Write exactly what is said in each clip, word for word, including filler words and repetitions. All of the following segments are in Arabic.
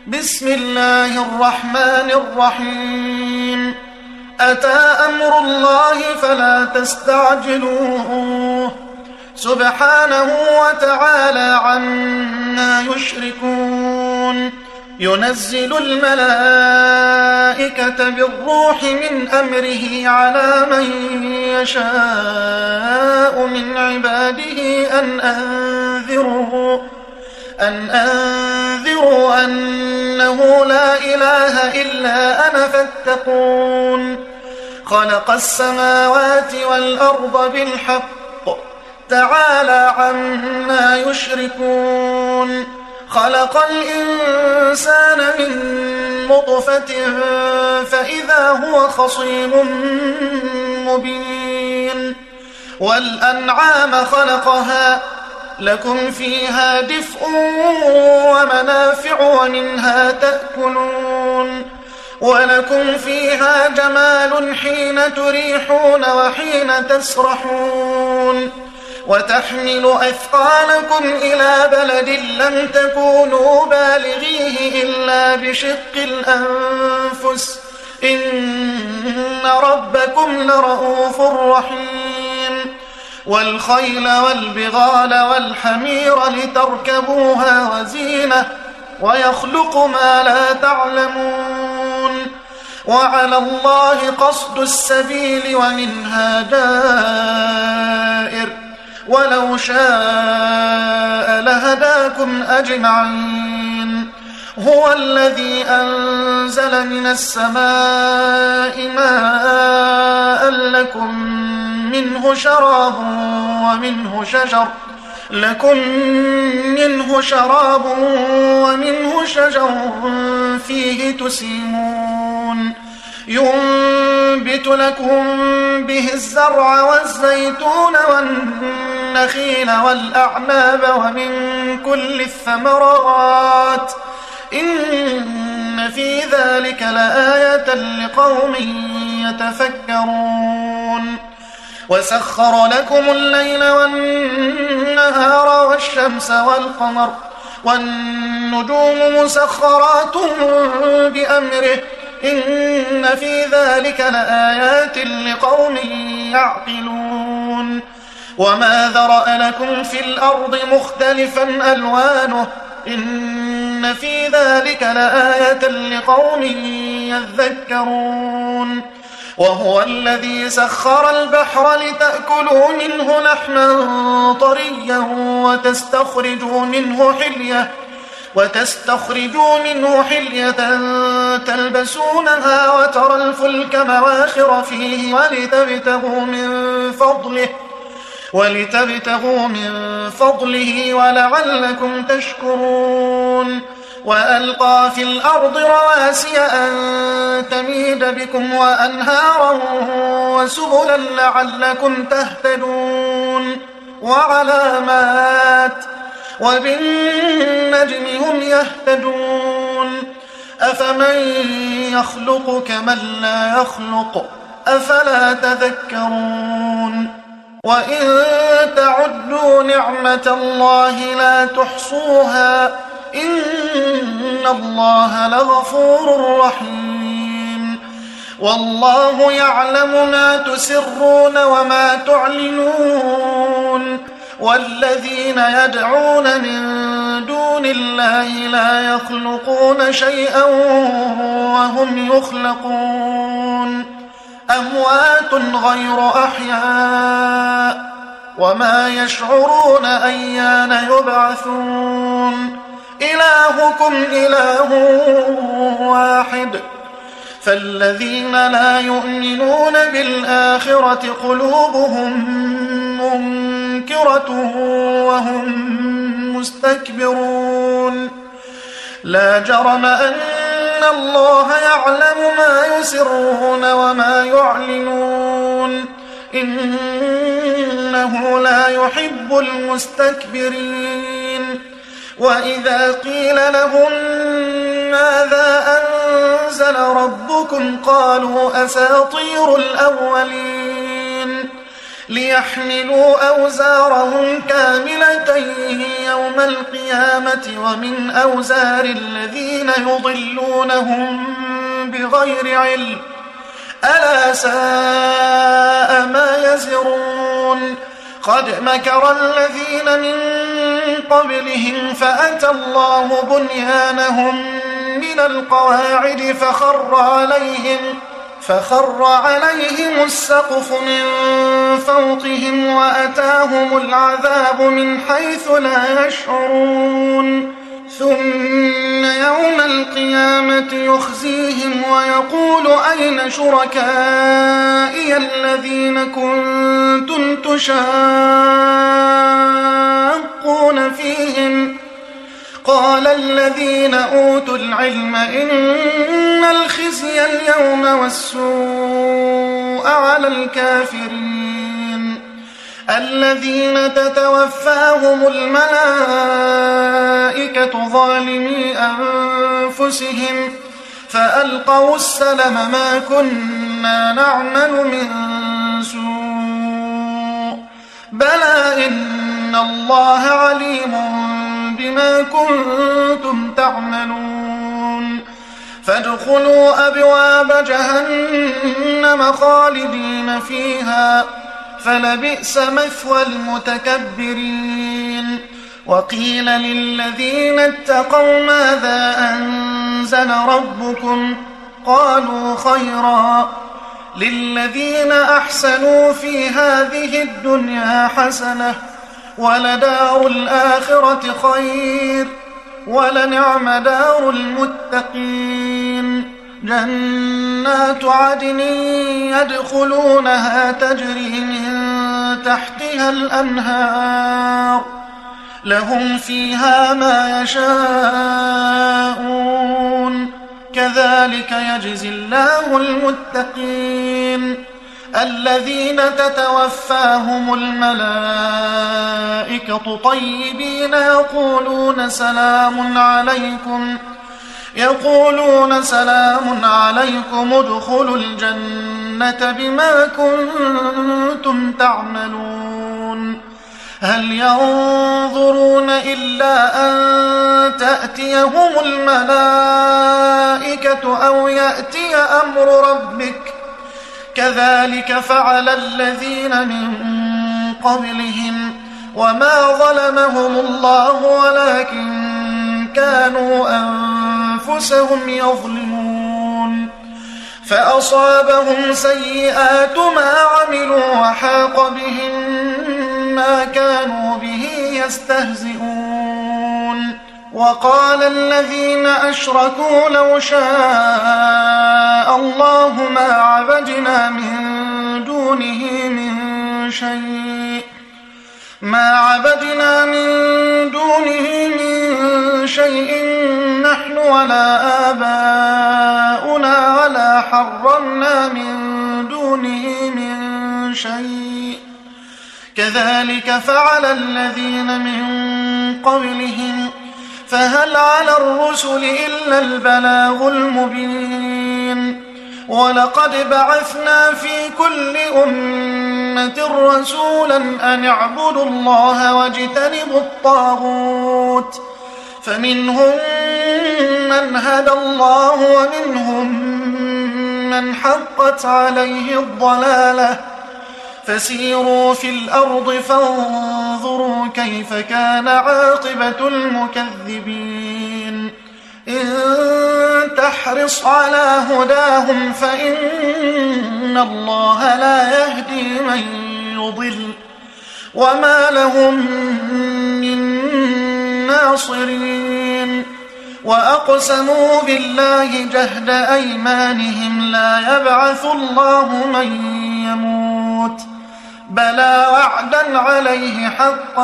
بسم الله الرحمن الرحيم. أتى أمر الله فلا تستعجلوه سبحانه وتعالى عما يشركون. ينزل الملائكة بالروح من أمره على من يشاء من عباده أن أنذروا أن أنذروا أنه لا إله إلا أنا فاتقون. خلق السماوات والأرض بالحق تعالى عما يشركون. خلق الإنسان من نطفة فإذا هو خصيم مبين. والأنعام خلقها لكم فيها دفء ومنافع ومنها تأكلون. ولكم فيها جمال حين تريحون وحين تسرحون. وتحمل أثقالكم إلى بلد لم تكونوا بالغيه إلا بشق الأنفس إن ربكم لرؤوف رحيم. والخيل والبغال والحمير لتركبوها وزينة ويخلق ما لا تعلمون. وعلى الله قصد السبيل ومنها دائر ولو شاء لهداكم أجمعين. هو الذي أنزل من السماء ماء لكم منه شراب ومنه شجر لكم منه شراب ومنه شجر فيه تسيمون. ينبت لكم به الزرع والزيتون والنخيل والأعناب ومن كل الثمرات إن في ذلك لآية لقوم يتفكرون. وسخر لكم الليل والنهار والشمس والقمر والنجوم مسخرات بأمره إن في ذلك لآيات لقوم يعقلون. وما ذرأ لكم في الأرض مختلفا ألوانه إن في ذلك لآية لقوم يذكرون. وهو الذي سخر البحر لتأكلوا منه لحما طريا وتستخرجوا منه حلية وتستخرجوا منه حلية تلبسونها وترى الفلك مواخر فيه ولتبتغوا من فضله ولتبتغوا من فضله ولعلكم تشكرون. وألقى في الأرض رواسي أن تميد بكم وأنهارا وسبلا لعلكم تهتدون. وعلامات وبالنجم هم يهتدون. أفمن يخلق كمن لا يخلق أفلا تذكرون. وإن تعدوا نعمة الله لا تحصوها إن الله لغفور رحيم. والله يعلم ما تسرون وما تعلنون. والذين يدعون من دون الله لا يخلقون شيئا وهم يخلقون. أموات غير أحياء وما يشعرون أيان يبعثون. إلهكم إله واحد فالذين لا يؤمنون بالآخرة قلوبهم منكرة وهم مستكبرون. لا جرم أن الله يعلم ما يسرون وما يعلنون إنه لا يحب المستكبرين. وإذا قيل لهم ماذا أنزل ربكم قالوا أساطير الأولين ليحملوا أوزارهم كاملة يوم القيامة ومن أوزار الذين يضلونهم بغير علم ألا ساء ما يزرون قد مكر الذين من قبلهم فأتى الله بنيانهم من القواعد فخر عليهم فخر عليهم السقف من فوقهم وأتاهم العذاب من حيث لا يشعرون ثم يوم القيامة يخزيهم ويقول أين شركائي الذين كنتم تشاقون فيهم قال الذين أوتوا العلم إن الخزي اليوم والسوء على الكافرين الذين تتوفاهم الملائكة ظالمي أنفسهم فألقوا السلم ما كنا نعمل من سوء بلى إن الله عليم بما كنتم تعملون فادخلوا أبواب جهنم خالدين فيها فلبئس مثوى المتكبرين وقيل للذين اتقوا ماذا أنزل ربكم قالوا خيرا للذين أحسنوا في هذه الدنيا حسنة ولدار الآخرة خير ولنعم دار المتقين جنات عدن يدخلونها تجري من تحتها الأنهار لهم فيها ما يشاءون كذلك يجزي الله المتقين الذين تتوفاهم الملائكة طيبين يقولون سلام عليكم يقولون سلام عليكم ادخلوا الجنة بما كنتم تعملون هل ينظرون إلا أن تأتيهم الملائكة أو يأتي أمر ربك كذلك فعل الذين من قبلهم وما ظلمهم الله ولكن كانوا أنفسهم يظلمون فأصابهم سيئات ما عملوا وحاق بهم ما كانوا به يستهزئون وقال الذين أشركوا لو شاء الله ما عبدنا من دونه من شيء ما عبدنا من دونه من شيء نحن ولا آباؤنا ولا حرمنا من دونه من شيء كذلك فعل الذين من قبلهم فهل على الرسل إلا البلاغ المبين ولقد بعثنا في كل أمة رسولا أن اعبدوا الله واجتنبوا الطاغوت فمنهم من هدى الله ومنهم من حقت عليه الضلالة فسيروا في الأرض فانظروا كيف كان عاقبة المكذبين إن تحرص على هداهم فإن الله لا يهدي من يضل وما لهم من ناصرين وأقسموا بالله جهد أيمانهم لا يبعث الله من يموت بلى وعدا عليه حقا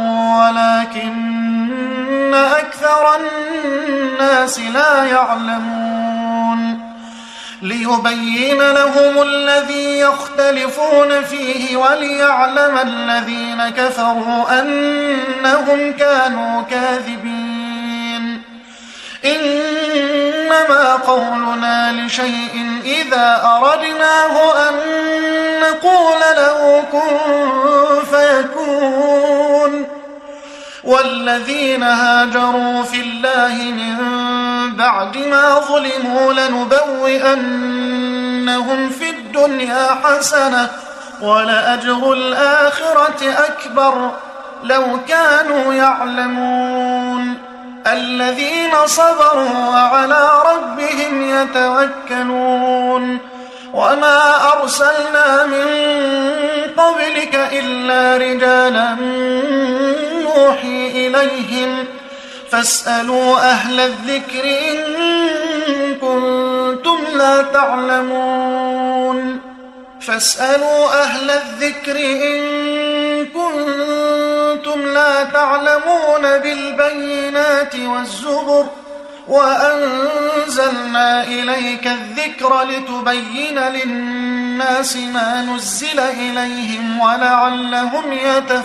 ولكن أكثر الناس لا يعلمون ليبين لهم الذي يختلفون فيه وليعلم الذين كفروا أنهم كانوا كاذبين إنما قولنا لشيء إذا أردناه أن نقول له كن فيكون. والذين هاجروا في الله من بعد ما ظلموا لنبوئنهم في الدنيا حسنة ولأجر الآخرة أكبر لو كانوا يعلمون. الذين صبروا وعلى ربهم يتوكلون. وما أرسلنا من قبلك إلا رجالا نوحي إليهم فاسألوا أهل الذكر إن كنتم لا تعلمون فاسألوا أهل الذكر إن كنتم لا تعلمون بالبينات والزبر وأنزلنا إليك الذكر لتبين للناس ما نزل إليهم ولعلهم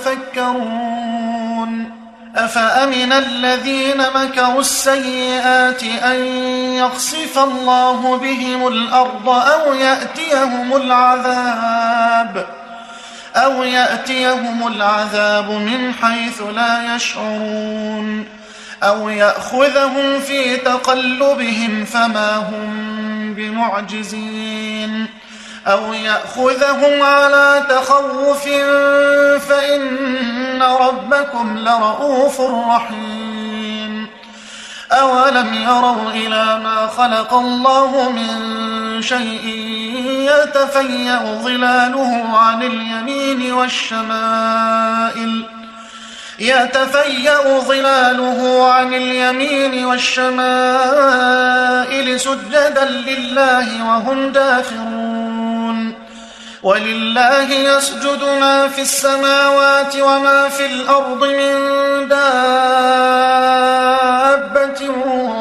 يتفكرون. أفأمن الذين مكروا السيئات أن يخسف الله بهم الأرض أو يأتيهم العذاب أو يأتيهم العذاب من حيث لا يشعرون أو يأخذهم في تقلبهم فما هم بمعجزين أو يأخذهم على تخوف فإن ربكم لرؤوف رحيم. أولم يروا إلى ما خلق الله من شيء يتفيأ ظلاله عن اليمين والشمائل يتفيأ ظلاله عن اليمين والشمائل سجدا لله وهم داخرون. ولله يسجد ما في السماوات وما في الأرض من دابة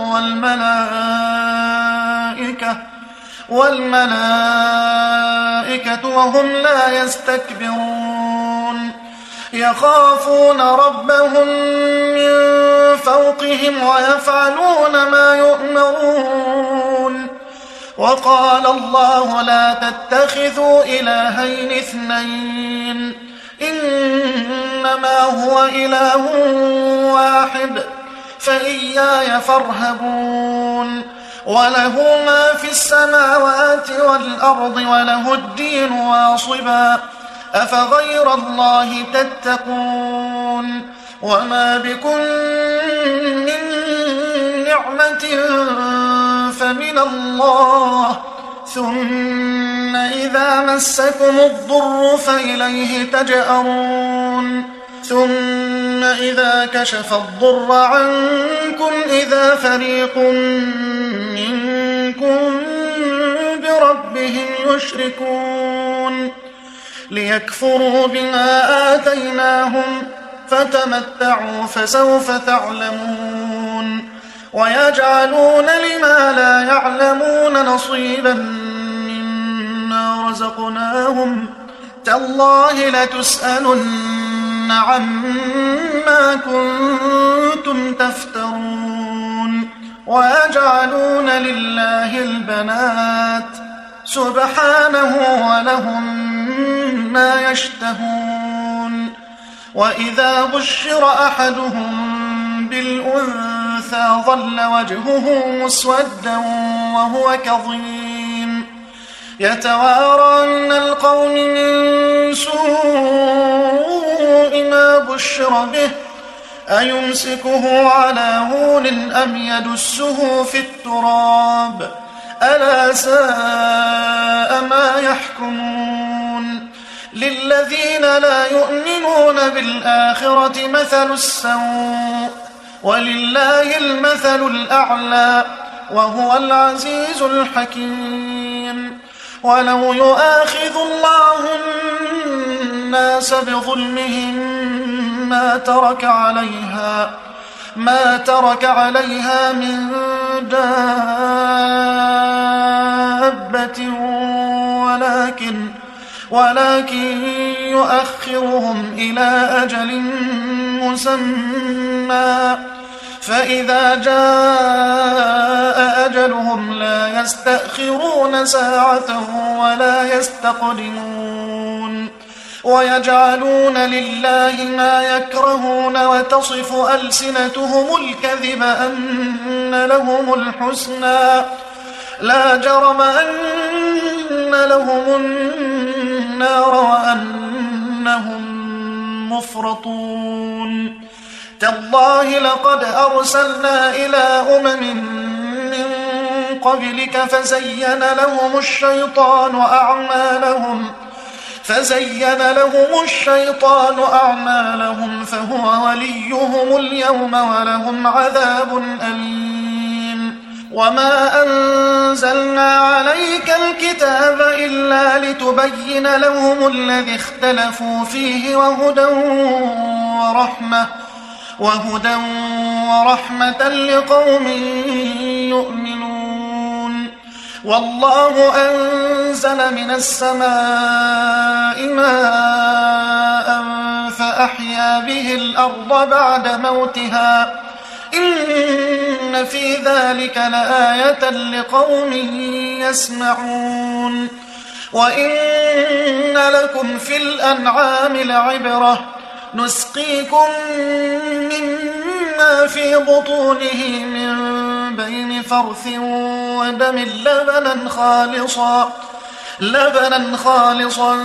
والملائكة والملائكة وهم لا يستكبرون. يخافون ربهم من فوقهم ويفعلون ما يؤمرون. وقال الله لا تتخذوا إلهين اثنين إنما هو إله واحد فإياي فارهبون. وله ما في السماوات والأرض وله الدين واصبا أفغير الله تتقون. وما بكم من نعمة فمن الله ثم إذا مسكم الضر فإليه تجأرون. ثم إذا كشف الضر عنكم إذا فريق منكم بربهم يشركون ليكفروا بما آتيناهم فتمتعوا فسوف تعلمون. ويجعلون لما لا يعلمون نصيبا مما رزقناهم تالله لتسألن عما كنتم تفترون. ويجعلون لله البنات سبحانه ولهم ما يشتهون. وإذا بشر أحدهم بالأنثى ظل وجهه مسودا وهو كظيم يتوارى من القوم من سوء ما بشر به أيمسكه على هون أم يدسه في التراب ألا ساء ما يحكمون. للذين لا يؤمنون بالآخرة مثل السوء ولله المثل الأعلى وهو العزيز الحكيم. ولو يؤاخذ الله الناس بظلمهم ما ترك عليها ما ترك عليها من دابة ولكن ولكن يؤخرهم إلى أجل مسمى فإذا جاء أجل أجلهم لا يستأخرون ساعة ولا يستقدمون ويجعلون لله ما يكرهون وتصف ألسنتهم الكذب أن لهم الحسنى لا جرم أن لهم النار وأنهم مفرطون تالله لقد أرسلنا إلى أمم من قبلك فزين لهم الشيطان أعمالهم فزين لهم الشيطان أعمالهم فهو وليهم اليوم ولهم عذاب أليم وما أنزلنا عليك الكتاب إلا لتبين لهم الذي اختلفوا فيه وهدى ورحمة وهدى ورحمة لقوم يؤمنون والله أنزل من السماء ماء فأحيا به الأرض بعد موتها إن في ذلك لآية لقوم يسمعون وإن لكم في الأنعام لعبرة نسقيكم مما في بطونه من بين فرث ودم لبنا خالصا لبنا خالصا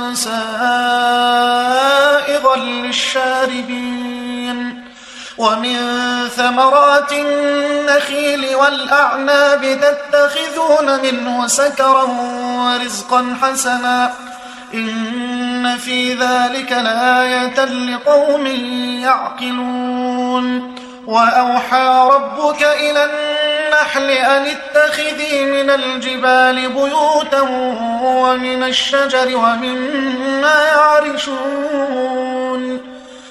سائغا للشاربين ومن ثمرات النخيل والأعناب تتخذون منه سكرا ورزقا حسنا إن في ذلك لآية لقوم يعقلون وأوحى ربك إلى النحل أن اتخذي من الجبال بيوتا ومن الشجر ومما يعرشون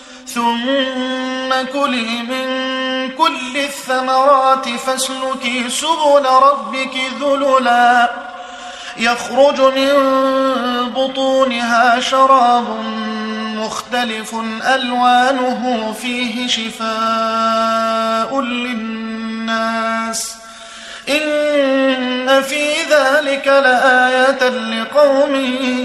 ثم كلي من كل الثمرات فاسلكي سبل ربك ذللا يخرج من بطونها شراب مختلف ألوانه فيه شفاء للناس إن في ذلك لآية لقوم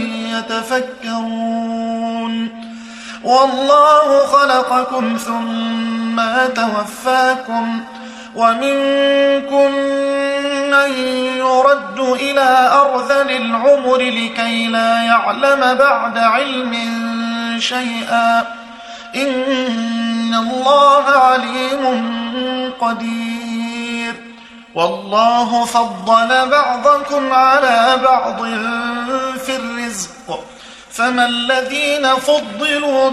يتفكرون والله خلقكم ثم توفاكم ومنكم من يرد إلى أرذل العمر لكي لا يعلم بعد علم شيئا إن الله عليم قدير والله فضل بعضكم على بعض في الرزق فما الذين فضلوا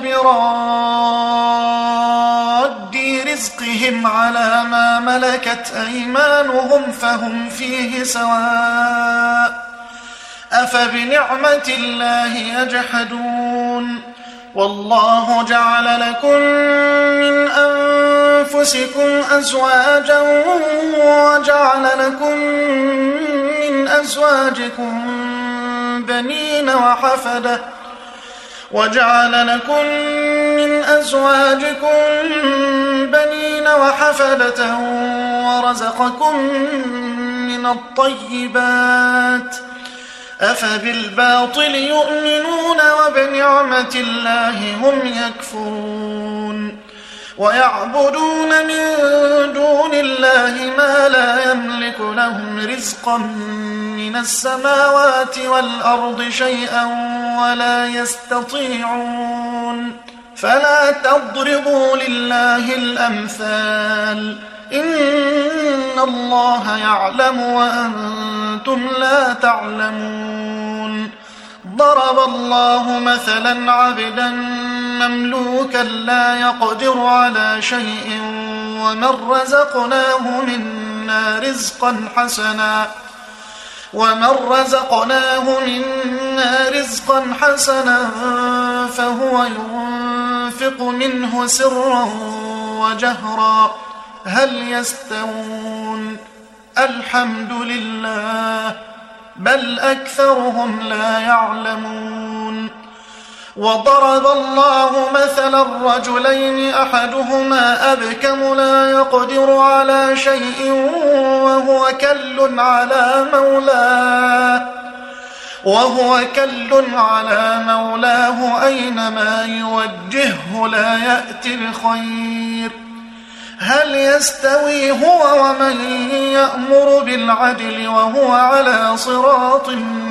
براد رزقهم على ما ملكت أيمانهم فهم فيه سواء أفبنعمة الله يجحدون والله جعل لكم من أنفسكم أزواجا وجعل لكم من أزواجكم بنين وحفدة وجعل لكم من أزواجكم بنين وحفدة ورزقكم من الطيبات أفبالباطل يؤمنون وبنعمة الله هم يكفرون ويعبدون من دون الله ما لا يملك لهم رزقا من السماوات والأرض شيئا ولا يستطيعون فلا تضربوا لله الأمثال إن الله يعلم وأنتم لا تعلمون ضرب الله مثلا عبدا مملوكا لا يقدر على شيء ومن رزقناه منا رزقا حسنا ومن رزقناه منا رزقا حسنا فهو ينفق منه سرا وجهرا هل يستوون الحمد لله بل أكثرهم لا يعلمون وضرب الله مثلا رجلين أحدهما أبكم لا يقدر على شيء وهو وهو كل على مولاه وهو كل على مولاه أينما يوجهه لا يأتي بخير هل يستوي هو ومن يأمر بالعدل وهو على صراط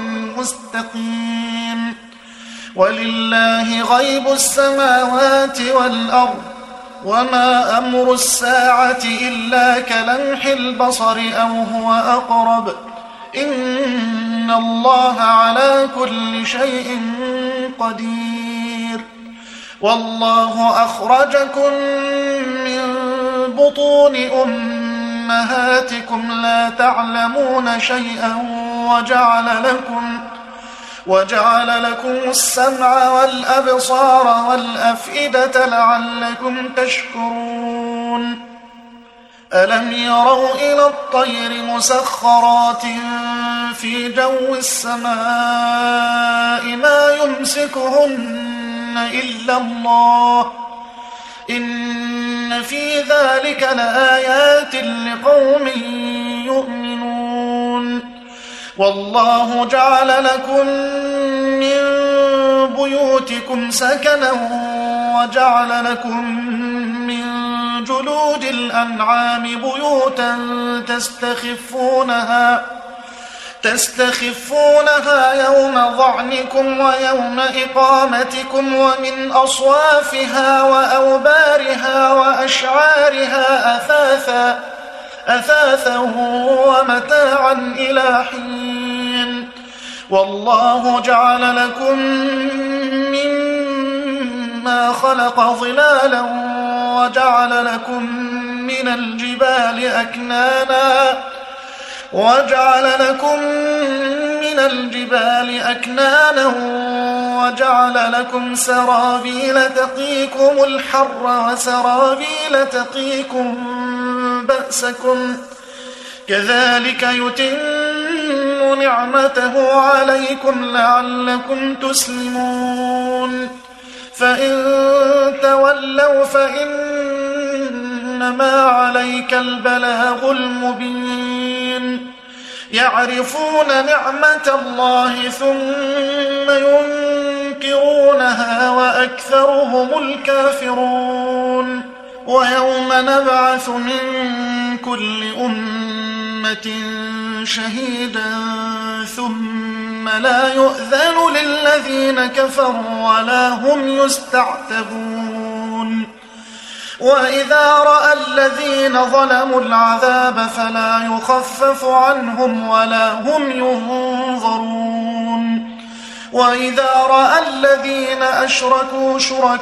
مستقيم ولله غيب السماوات والأرض وما أمر الساعة إلا كلمح البصر أو هو أقرب إن الله على كل شيء قدير والله أخرجكم من بطون أمهاتكم لا تعلمون شيئا وجعل لكم وجعل لكم السمع والأبصار والأفئدة لعلكم تشكرون ألم يروا إلى الطير مسخرات في جو السماء ما يمسكهن إلا الله إن في ذلك لآيات لقوم يؤمنون والله جعل لكم من بيوتكم سكنا وجعل لكم من جلود الأنعام بيوتا تستخفونها تستخفونها يوم ظعنكم ويوم إقامتكم ومن أصوافها وأوبارها وأشعارها أثاثا أثاثا ومتاعا إلى حين والله جعل لكم مما خلق ظلالا وجعل لكم من الجبال أكنانا وجعل لكم من الجبال أكنانا وجعل لكم سرابيل تقيكم الحر وسرابيل تقيكم بأسكم كذلك يتم نعمته عليكم لعلكم تسلمون فإن تولوا فإنما عليك البلاغ المبين يعرفون نعمة الله ثم ينكرونها وأكثرهم الكافرون ويوم نبعث من كل أمة شهيدا ثم لا يؤذن للذين كفروا ولا هم يستعتبون وإذا رأى الذين ظلموا العذاب فلا يخفف عنهم ولا هم ينظرون وإذا رأى الذين أشركوا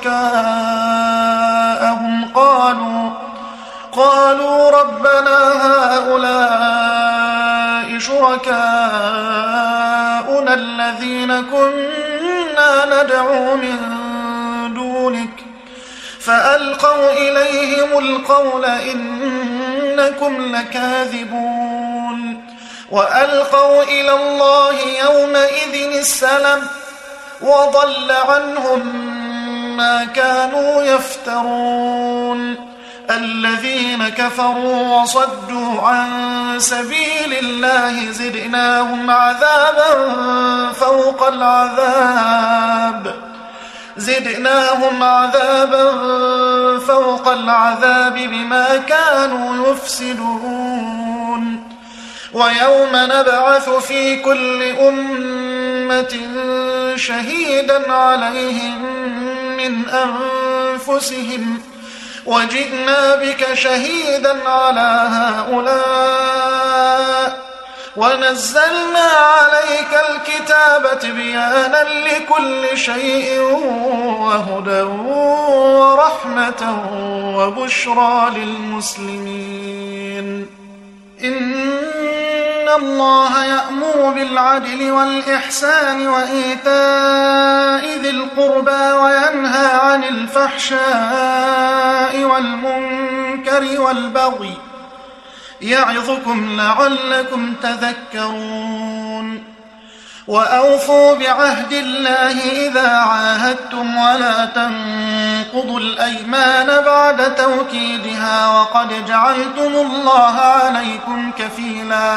شركاءهم قالوا قالوا ربنا هؤلاء شركاؤنا الذين كنا ندعو من دونك فألقوا إليهم القول إنكم لكاذبون وألقوا إلى الله يومئذ السلام وضل عنهم ما كانوا يفترون الذين كفروا وصدوا عن سبيل الله زدناهم عذابا فوق العذاب زدناهم عذابا فوق العذاب بما كانوا يفسدون ويوم نبعث في كل أمة شهيدا عليهم من أنفسهم وجئنا بك شهيدا على هؤلاء ونزلنا عليك الكتاب تبيانا لكل شيء وهدى ورحمة وبشرى للمسلمين إن الله يأمر بالعدل والإحسان وإيتاء ذي القربى وينهى عن الفحشاء والمنكر والبغي يعظكم لعلكم تذكرون وأوفوا بعهد الله إذا عاهدتم ولا تنقضوا الأيمان بعد توكيدها وقد جعلتم الله عليكم كفيلا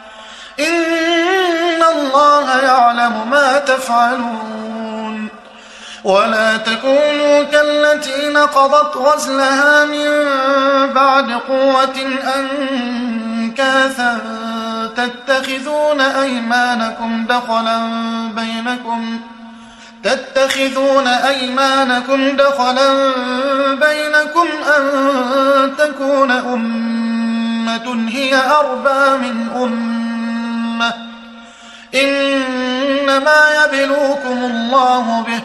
إن الله يعلم ما تفعلون ولا تكونوا كالتي نقضت غزلها من بعد قوة أنكاثا تتخذون أيمانكم دخلا بينكم تتخذون أيمانكم دخلا بينكم أن تكون أمة هي أربى من أمة إنما يبلوكم الله به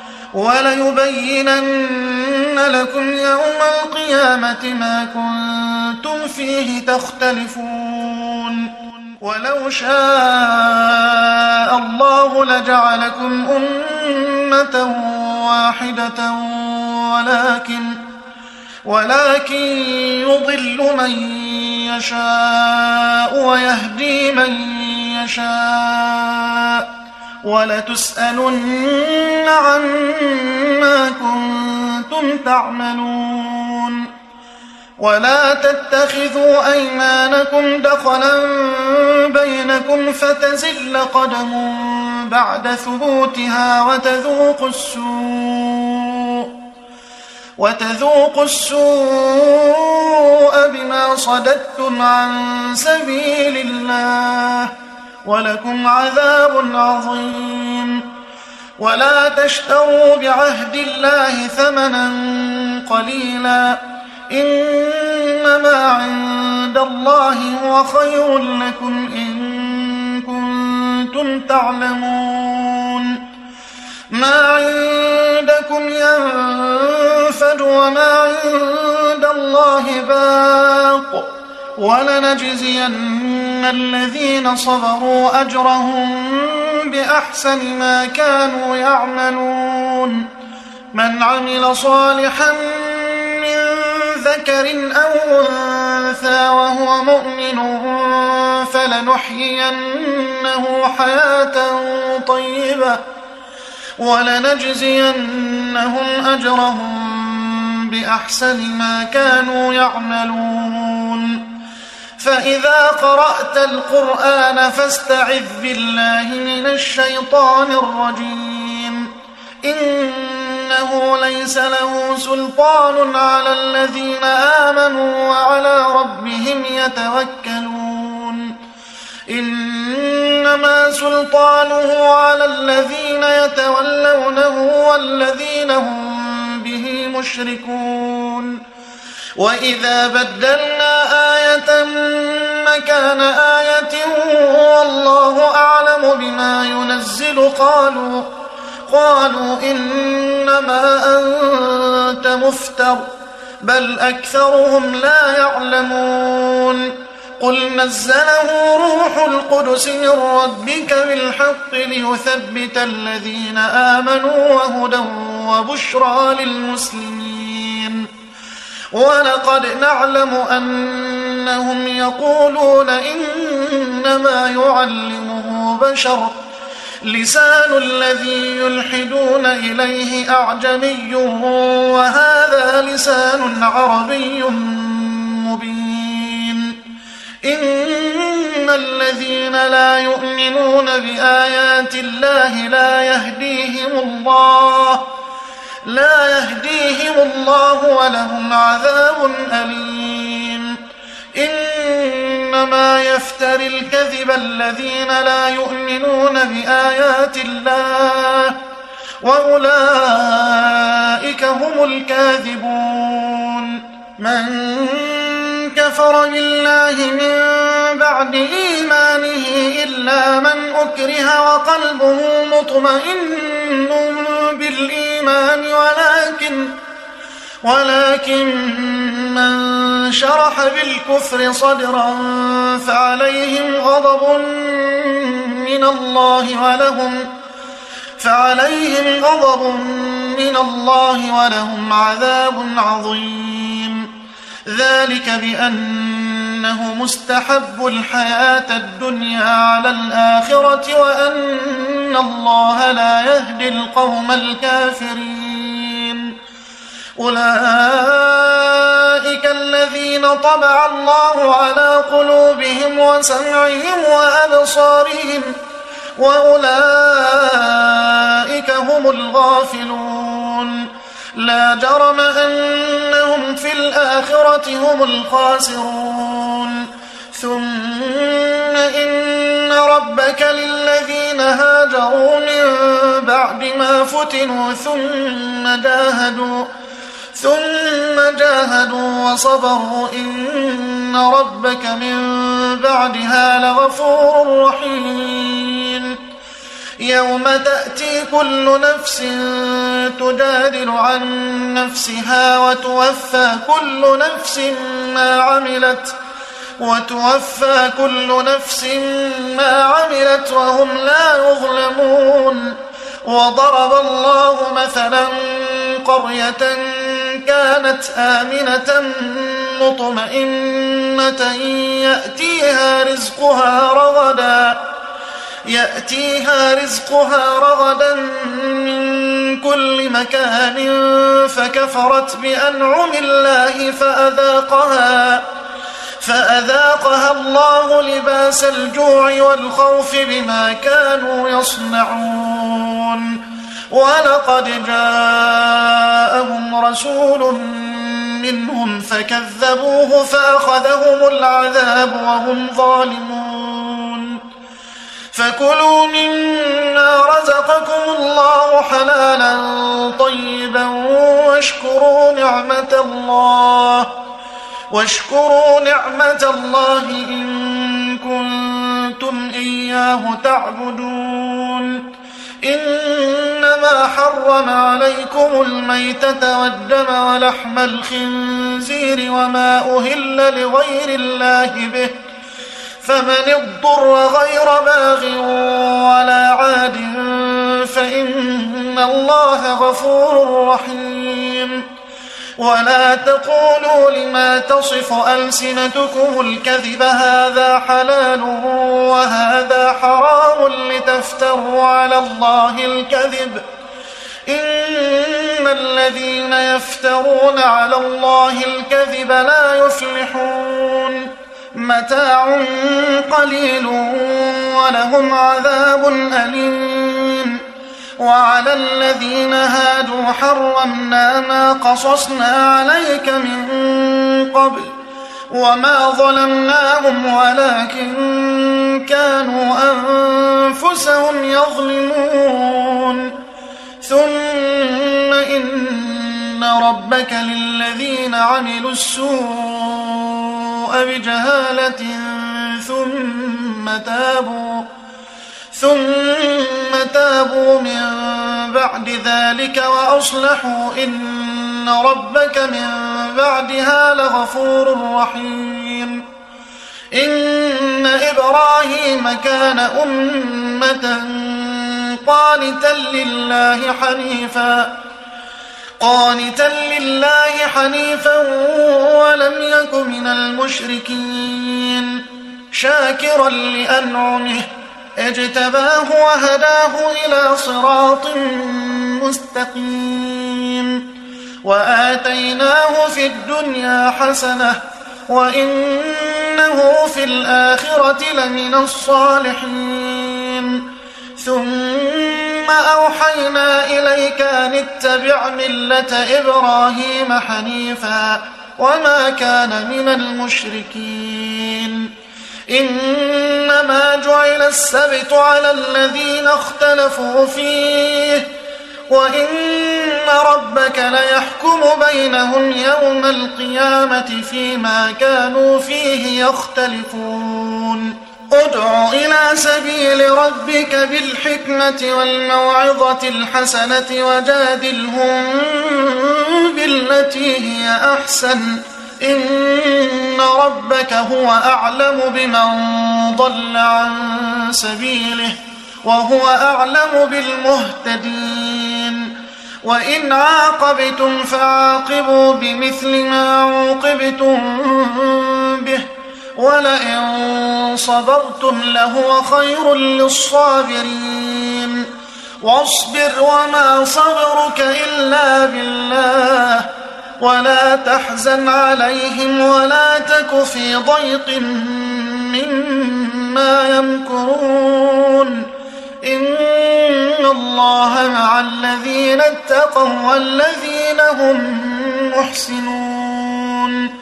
وليبينن لكم يوم القيامة ما كنتم فيه تختلفون ولو شاء الله لجعلكم أمة واحدة ولكن ولكن يضل من يشاء ويهدي من يشاء ولتسألن عما كنتم تعملون ولا تتخذوا أيمانكم دخلا بينكم فتزل قدم بعد ثبوتها وتذوقوا السوء وتذوقوا السوء بما صددتم عن سبيل الله ولكم عذاب عظيم ولا تشتروا بعهد الله ثمنا قليلا إنما عند الله هو خير لكم إن كنتم تعلمون ما عندكم ينفد وما عند الله باق ولنجزين الذين صبروا أجرهم بأحسن ما كانوا يعملون من عمل صالحا من ذكر أو أنثى وهو مؤمن فلنحيينه حياة طيبة ولنجزينهم أجرهم بأحسن ما كانوا يعملون فإذا قرأت القرآن فاستعذ بالله من الشيطان الرجيم إنه ليس له سلطان على الذين آمنوا وعلى ربهم يتوكلون إنما سلطانه على الذين يتولونه والذين هم به مشركون وإذا بدلنا آية مكان آية والله أعلم بما ينزل قالوا قالوا إنما أنت مفتر بل أكثرهم لا يعلمون قل نزله روح القدس من ربك بالحق ليثبت الذين آمنوا وهدى وبشرى للمسلمين ولقد نعلم أنهم يقولون إنما يعلمه بشر لسان الذي يلحدون إليه أعجمي وهذا لسان عربي مبين إن الذين لا يؤمنون بآيات الله لا يهديهم الله لا يهديهم الله ولهم عذاب أليم إنما يفتري الكذب الذين لا يؤمنون بآيات الله وأولئك هم الكاذبون من كفر بالله من بعد إيمانه إلا من أكره وقلبه مطمئن بالإيمان ولكن ولكن من شرح بالكفر صدرا فعليهم غضب من الله ولهم فعليهم غضب من الله ولهم عذاب عظيم ذلك بأن أنه مستحب الحياة الدنيا على الآخرة وأن الله لا يهدي القوم الكافرين. أولئك الذين طبع الله على قلوبهم وسمعهم وأبصارهم وأولئك هم الغافلون. لا جرم أنهم في الآخرة هم الخاسرون. ثم إن ربك للذين هاجروا من بعد ما فتنوا ثم جاهدوا ثم جاهدوا وصبروا إن ربك من بعدها لغفور رحيم. يوم تأتي كل نفس تجادل عن نفسها وتوفى كل نفس ما عملت وتوفى كل نفس ما عملت وهم لا يظلمون. وضرب الله مثلا قرية كانت آمنة مطمئنة يأتيها رزقها رغدا يأتيها رزقها رغدا من كل مكان فكفرت بأنعم الله فأذاقها فأذاقها الله لباس الجوع والخوف بما كانوا يصنعون. ولقد جاءهم رسول منهم فكذبوه فأخذهم العذاب وهم ظالمون. فكلوا مما رزقكم الله حلالا طيبا واشكروا نعمة الله واشكروا نعمة الله إن كنتم إياه تعبدون. إنما حرم عليكم الميتة والدم ولحم الخنزير وما أهل لغير الله به فمن اضطر غير باغ ولا عاد فإن الله غفور رحيم. ولا تقولوا لما تصف ألسنتكم الكذب هذا حلال وهذا حرام لتفتروا على الله الكذب إن الذين يفترون على الله الكذب لا يفلحون. متاع قليل ولهم عذاب أليم. وعلى الذين هادوا حرمنا ما قصصنا عليك من قبل وما ظلمناهم ولكن كانوا أنفسهم يظلمون. ثم إن ربك للذين عملوا السوء بجهالة ثم تابوا ثم تابوا من بعد ذلك وأصلحوا إن ربك من بعدها لغفور رحيم. إن إبراهيم كان أمة قانتا لله حنيفا قانتا لله حنيفا ولم يك من المشركين شاكرا لأنعمه اجتباه وهداه إلى صراط مستقيم. وآتيناه في الدنيا حسنة وإنه في الآخرة لمن الصالحين. ثم أوحينا إليك أن اتبع ملة إبراهيم حنيفا وما كان من المشركين. إنما جعل السبت على الذين اختلفوا فيه وإن ربك ليحكم بينهم يوم القيامة فيما كانوا فيه يختلفون. ادع إلى سبيل ربك بالحكمة والموعظة الحسنة وجادلهم بالتي هي أحسن إن ربك هو أعلم بمن ضل عن سبيله وهو أعلم بالمهتدين. وإن عاقبتم فعاقبوا بمثل ما عوقبتم به ولئن صبرتم لهو خير للصابرين واصبر وما صبرك إلا بالله ولا تحزن عليهم ولا تك في ضيق مما يمكرون إن الله مع الذين اتقوا والذين هم محسنون